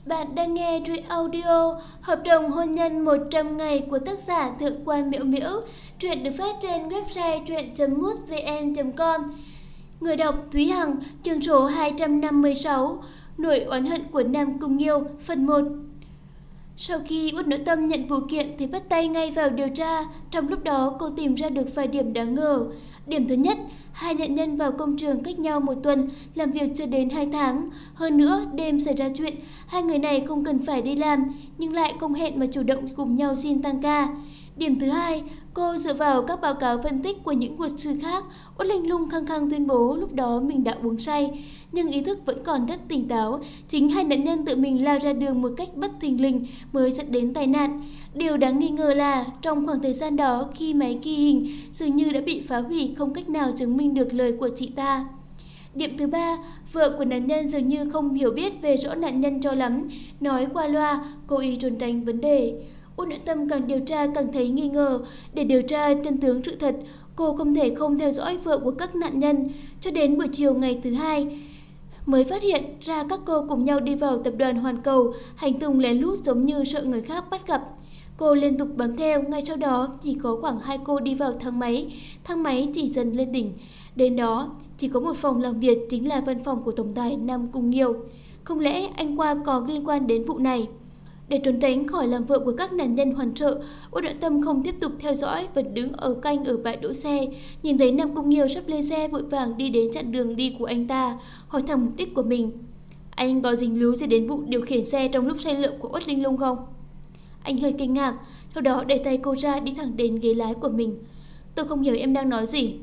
Bạn đang nghe truyện audio Hợp đồng hôn nhân 100 ngày của tác giả Thượng quan Miễu Miễu. Truyện được phát trên website truyện.mútvn.com. Người đọc Thúy Hằng, chương số 256, Nỗi oán hận của Nam Cung Nghiêu, phần 1. Sau khi Út Noãn Tâm nhận vụ kiện thì bắt tay ngay vào điều tra. Trong lúc đó cô tìm ra được vài điểm đáng ngờ. Điểm thứ nhất, hai nạn nhân vào công trường cách nhau một tuần, làm việc chưa đến 2 tháng. Hơn nữa, đêm xảy ra chuyện, hai người này không cần phải đi làm, nhưng lại không hẹn mà chủ động cùng nhau xin tăng ca. Điểm thứ hai, cô dựa vào các báo cáo phân tích của những luật sư khác, Út Linh Lung khăng khăng tuyên bố lúc đó mình đã uống say, nhưng ý thức vẫn còn rất tỉnh táo. Chính hai nạn nhân tự mình lao ra đường một cách bất thình lình mới dẫn đến tai nạn. Điều đáng nghi ngờ là trong khoảng thời gian đó, khi máy ghi hình dường như đã bị phá hủy, không cách nào chứng minh được lời của chị ta. Điểm thứ ba, vợ của nạn nhân dường như không hiểu biết về rõ nạn nhân cho lắm, nói qua loa, cố ý trốn tránh vấn đề. Út Noãn Tâm càng điều tra càng thấy nghi ngờ. Để điều tra chân tướng sự thật, cô không thể không theo dõi vợ của các nạn nhân. Cho đến buổi chiều ngày thứ hai mới phát hiện ra các cô cùng nhau đi vào tập đoàn Hoàn Cầu, hành tung lén lút giống như sợ người khác bắt gặp. Cô liên tục bám theo, ngay sau đó chỉ có khoảng 2 cô đi vào thang máy chỉ dần lên đỉnh. Đến đó chỉ có một phòng làm việc, chính là văn phòng của tổng tài Nam Cung Nghiêu. Không lẽ anh Qua có liên quan đến vụ này? Để trốn tránh khỏi làm vợ của các nạn nhân hoảng sợ, Út Noãn Tâm không tiếp tục theo dõi, vẫn đứng ở canh ở bãi đỗ xe. Nhìn thấy Nam Cung Nghiêu sắp lên xe, vội vàng đi đến chặn đường đi của anh ta, hỏi thăm mục đích của mình. Anh có dính líu gì đến vụ điều khiển xe trong lúc say rượu của Út Linh Lung không? Anh hơi kinh ngạc, sau đó đẩy tay cô ra, đi thẳng đến ghế lái của mình. Tôi không hiểu em đang nói gì.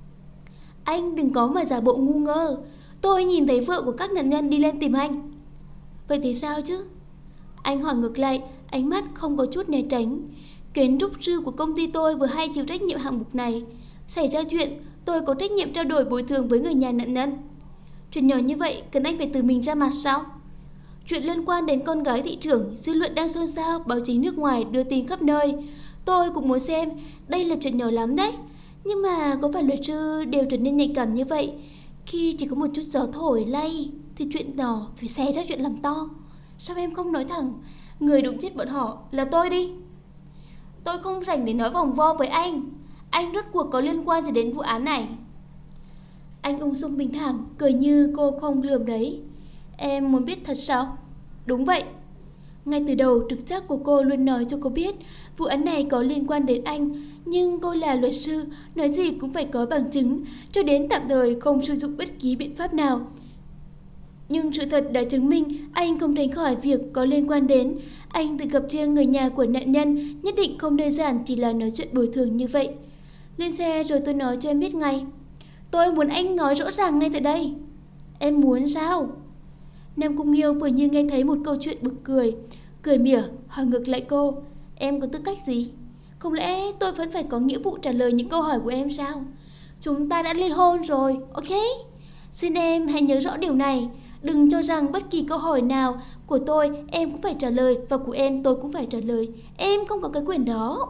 Anh đừng có mà giả bộ ngu ngơ. Tôi nhìn thấy vợ của các nạn nhân đi lên tìm anh. Vậy thì sao chứ? Anh hỏi ngược lại, ánh mắt không có chút né tránh. Kiến trúc sư của công ty tôi vừa hay chịu trách nhiệm hạng mục này. Xảy ra chuyện, tôi có trách nhiệm trao đổi bồi thường với người nhà nạn nhân. Chuyện nhỏ như vậy, cần anh phải tự mình ra mặt sao? Chuyện liên quan đến con gái thị trưởng, dư luận đang xôn xao, báo chí nước ngoài đưa tin khắp nơi. Tôi cũng muốn xem, đây là chuyện nhỏ lắm đấy. Nhưng mà có phải luật sư đều trở nên nhạy cảm như vậy? Khi chỉ có một chút gió thổi lay thì chuyện nhỏ phải xé ra chuyện làm to. Sao em không nói thẳng, người đụng chết bọn họ là tôi đi? Tôi không rảnh để nói vòng vo với anh. Anh rốt cuộc có liên quan gì đến vụ án này? Anh ung dung bình thản, cười như cô không lườm đấy. Em muốn biết thật sao? Đúng vậy. Ngay từ đầu, trực giác của cô luôn nói cho cô biết vụ án này có liên quan đến anh. Nhưng cô là luật sư, nói gì cũng phải có bằng chứng, cho đến tạm thời không sử dụng bất kỳ biện pháp nào. Nhưng sự thật đã chứng minh anh không tránh khỏi việc có liên quan đến. Anh tự gặp riêng người nhà của nạn nhân, nhất định không đơn giản chỉ là nói chuyện bồi thường như vậy. Lên xe rồi tôi nói cho em biết ngay. Tôi muốn anh nói rõ ràng ngay tại đây. Em muốn sao? Nam Cung Nghiêu vừa như nghe thấy một câu chuyện bực cười, cười mỉa, hỏi ngược lại cô. Em có tư cách gì? Không lẽ tôi vẫn phải có nghĩa vụ trả lời những câu hỏi của em sao? Chúng ta đã ly hôn rồi, ok? Xin em hãy nhớ rõ điều này. Đừng cho rằng bất kỳ câu hỏi nào của tôi em cũng phải trả lời, và của em tôi cũng phải trả lời. Em không có cái quyền đó.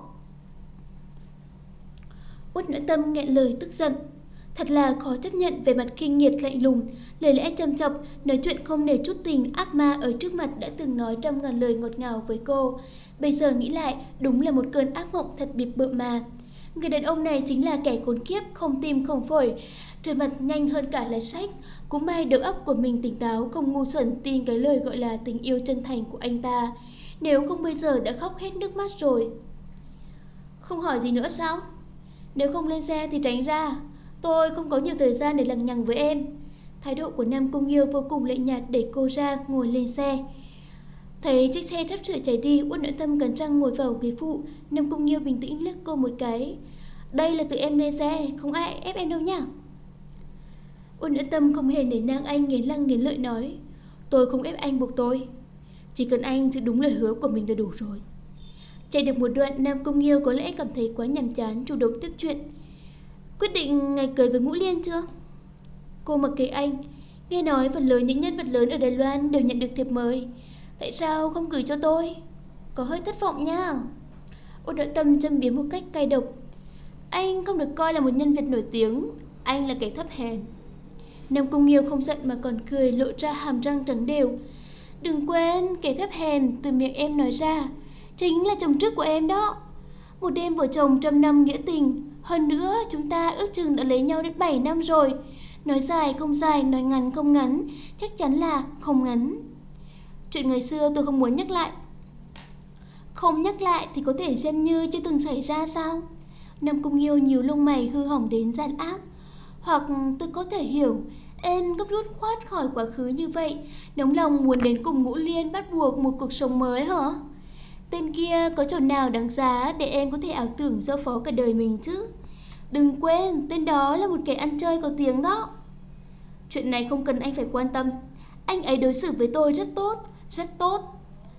Út Noãn Tâm nghẹn lời tức giận. Thật là khó chấp nhận về mặt khinh nghiệt lạnh lùng, lời lẽ châm chọc, nói chuyện không nề chút tình, ác ma ở trước mặt đã từng nói trăm ngàn lời ngọt ngào với cô. Bây giờ nghĩ lại, đúng là một cơn ác mộng thật bịp bợm mà. Người đàn ông này chính là kẻ khốn kiếp, không tim không phổi, trời mặt nhanh hơn cả là sách. Cũng may đầu óc của mình tỉnh táo, không ngu xuẩn tin cái lời gọi là tình yêu chân thành của anh ta. Nếu không bây giờ đã khóc hết nước mắt rồi. Không hỏi gì nữa sao? Nếu không lên xe thì tránh ra. Tôi không có nhiều thời gian để lằng nhằng với em. Thái độ của Nam Cung Nghiêu vô cùng lạnh nhạt, để cô ra ngồi lên xe. Thấy chiếc xe sắp sửa chạy đi, Út Noãn Tâm cắn răng ngồi vào ghế phụ. Nam Cung Nghiêu bình tĩnh liếc cô một cái. Đây là tự em lên xe, không ai ép em đâu nhá. Út Noãn Tâm không hề nể nang anh, nghiến răng nghiến lợi nói. Tôi không ép anh buộc tôi. Chỉ cần anh giữ đúng lời hứa của mình là đủ rồi. Chạy được một đoạn, Nam Cung Nghiêu có lẽ cảm thấy quá nhàm chán, chủ động tiếp chuyện. Quyết định ngày cưới với Ngũ Liên chưa? Cô mặc kệ anh. Nghe nói phần lớn những nhân vật lớn ở Đài Loan đều nhận được thiệp mời. Tại sao không gửi cho tôi? Có hơi thất vọng nha. Út Noãn Tâm châm biếm một cách cay độc. Anh không được coi là một nhân vật nổi tiếng. Anh là kẻ thấp hèn. Nam Cung Nghiêu không giận mà còn cười, lộ ra hàm răng trắng đều. Đừng quên kẻ thấp hèn từ miệng em nói ra chính là chồng trước của em đó. Một đêm vợ chồng trăm năm nghĩa tình. Hơn nữa chúng ta ước chừng đã lấy nhau đến 7 năm rồi. Nói dài không dài, nói ngắn không ngắn, chắc chắn là không ngắn. Chuyện ngày xưa tôi không muốn nhắc lại. Không nhắc lại thì có thể xem như chưa từng xảy ra sao? Nam Cung Nghiêu nhíu lông mày hư hỏng đến gian ác. Hoặc tôi có thể hiểu em gấp rút thoát khỏi quá khứ như vậy, nóng lòng muốn đến cùng Ngũ Liên bắt buộc một cuộc sống mới hả? Tên kia có chỗ nào đáng giá để em có thể ảo tưởng giao phó cả đời mình chứ? Đừng quên, tên đó là một kẻ ăn chơi có tiếng đó. Chuyện này không cần anh phải quan tâm. Anh ấy đối xử với tôi rất tốt, rất tốt.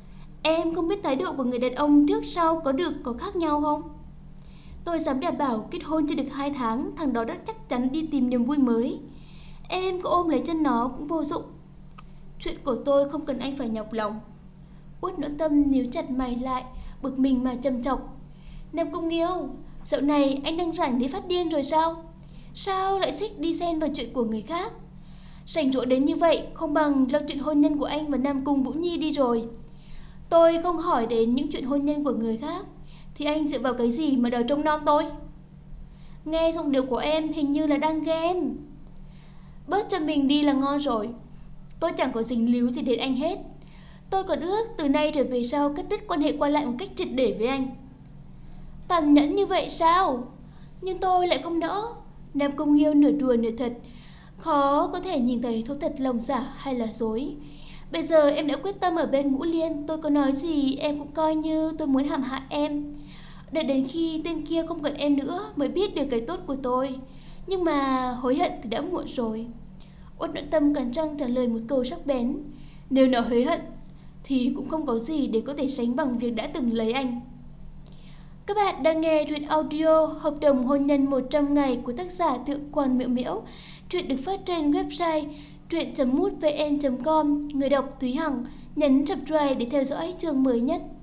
Em không biết thái độ của người đàn ông trước sau có khác nhau không? Tôi dám đảm bảo kết hôn chưa được 2 tháng, thằng đó đã chắc chắn đi tìm niềm vui mới. Em có ôm lấy chân nó cũng vô dụng. Chuyện của tôi không cần anh phải nhọc lòng. Uất Noãn Tâm nhíu chặt mày lại, bực mình mà trầm chọc. Nam Cung Nghiêu, dạo này anh đang rảnh để phát điên rồi sao? Sao lại thích đi xen vào chuyện của người khác? Rảnh rỗi đến như vậy, không bằng lo chuyện hôn nhân của anh và Nam Cung Vũ Nhi đi rồi. Tôi không hỏi đến những chuyện hôn nhân của người khác, thì anh dựa vào cái gì mà đòi trông nom tôi? Nghe giọng điệu của em hình như là đang ghen. Bớt cho mình đi là ngon rồi. Tôi chẳng có dính líu gì đến anh hết. Tôi còn ước từ nay trở về sau cắt đứt quan hệ qua lại một cách triệt để với anh. Tàn nhẫn như vậy sao? Nhưng tôi lại không nỡ. Nam Cung Nghiêu nửa đùa nửa thật, khó có thể nhìn thấy thấu thật lòng giả hay là dối. Bây giờ em đã quyết tâm ở bên Ngũ Liên, tôi có nói gì em cũng coi như tôi muốn hãm hại em. Đợi đến khi tên kia không cần em nữa mới biết được cái tốt của tôi. Nhưng mà hối hận thì đã muộn rồi. Uất Noãn Tâm cắn răng trả lời một câu sắc bén. Nếu nó hối hận thì cũng không có gì để có thể sánh bằng việc đã từng lấy anh. Các bạn đang nghe truyện audio Hợp đồng hôn nhân 100 ngày của tác giả Thượng quan Miễu Miễu. Truyện được phát trên website truyện.mútvn.com. Người đọc Thúy Hằng. Nhấn subscribe để theo dõi chương mới nhất.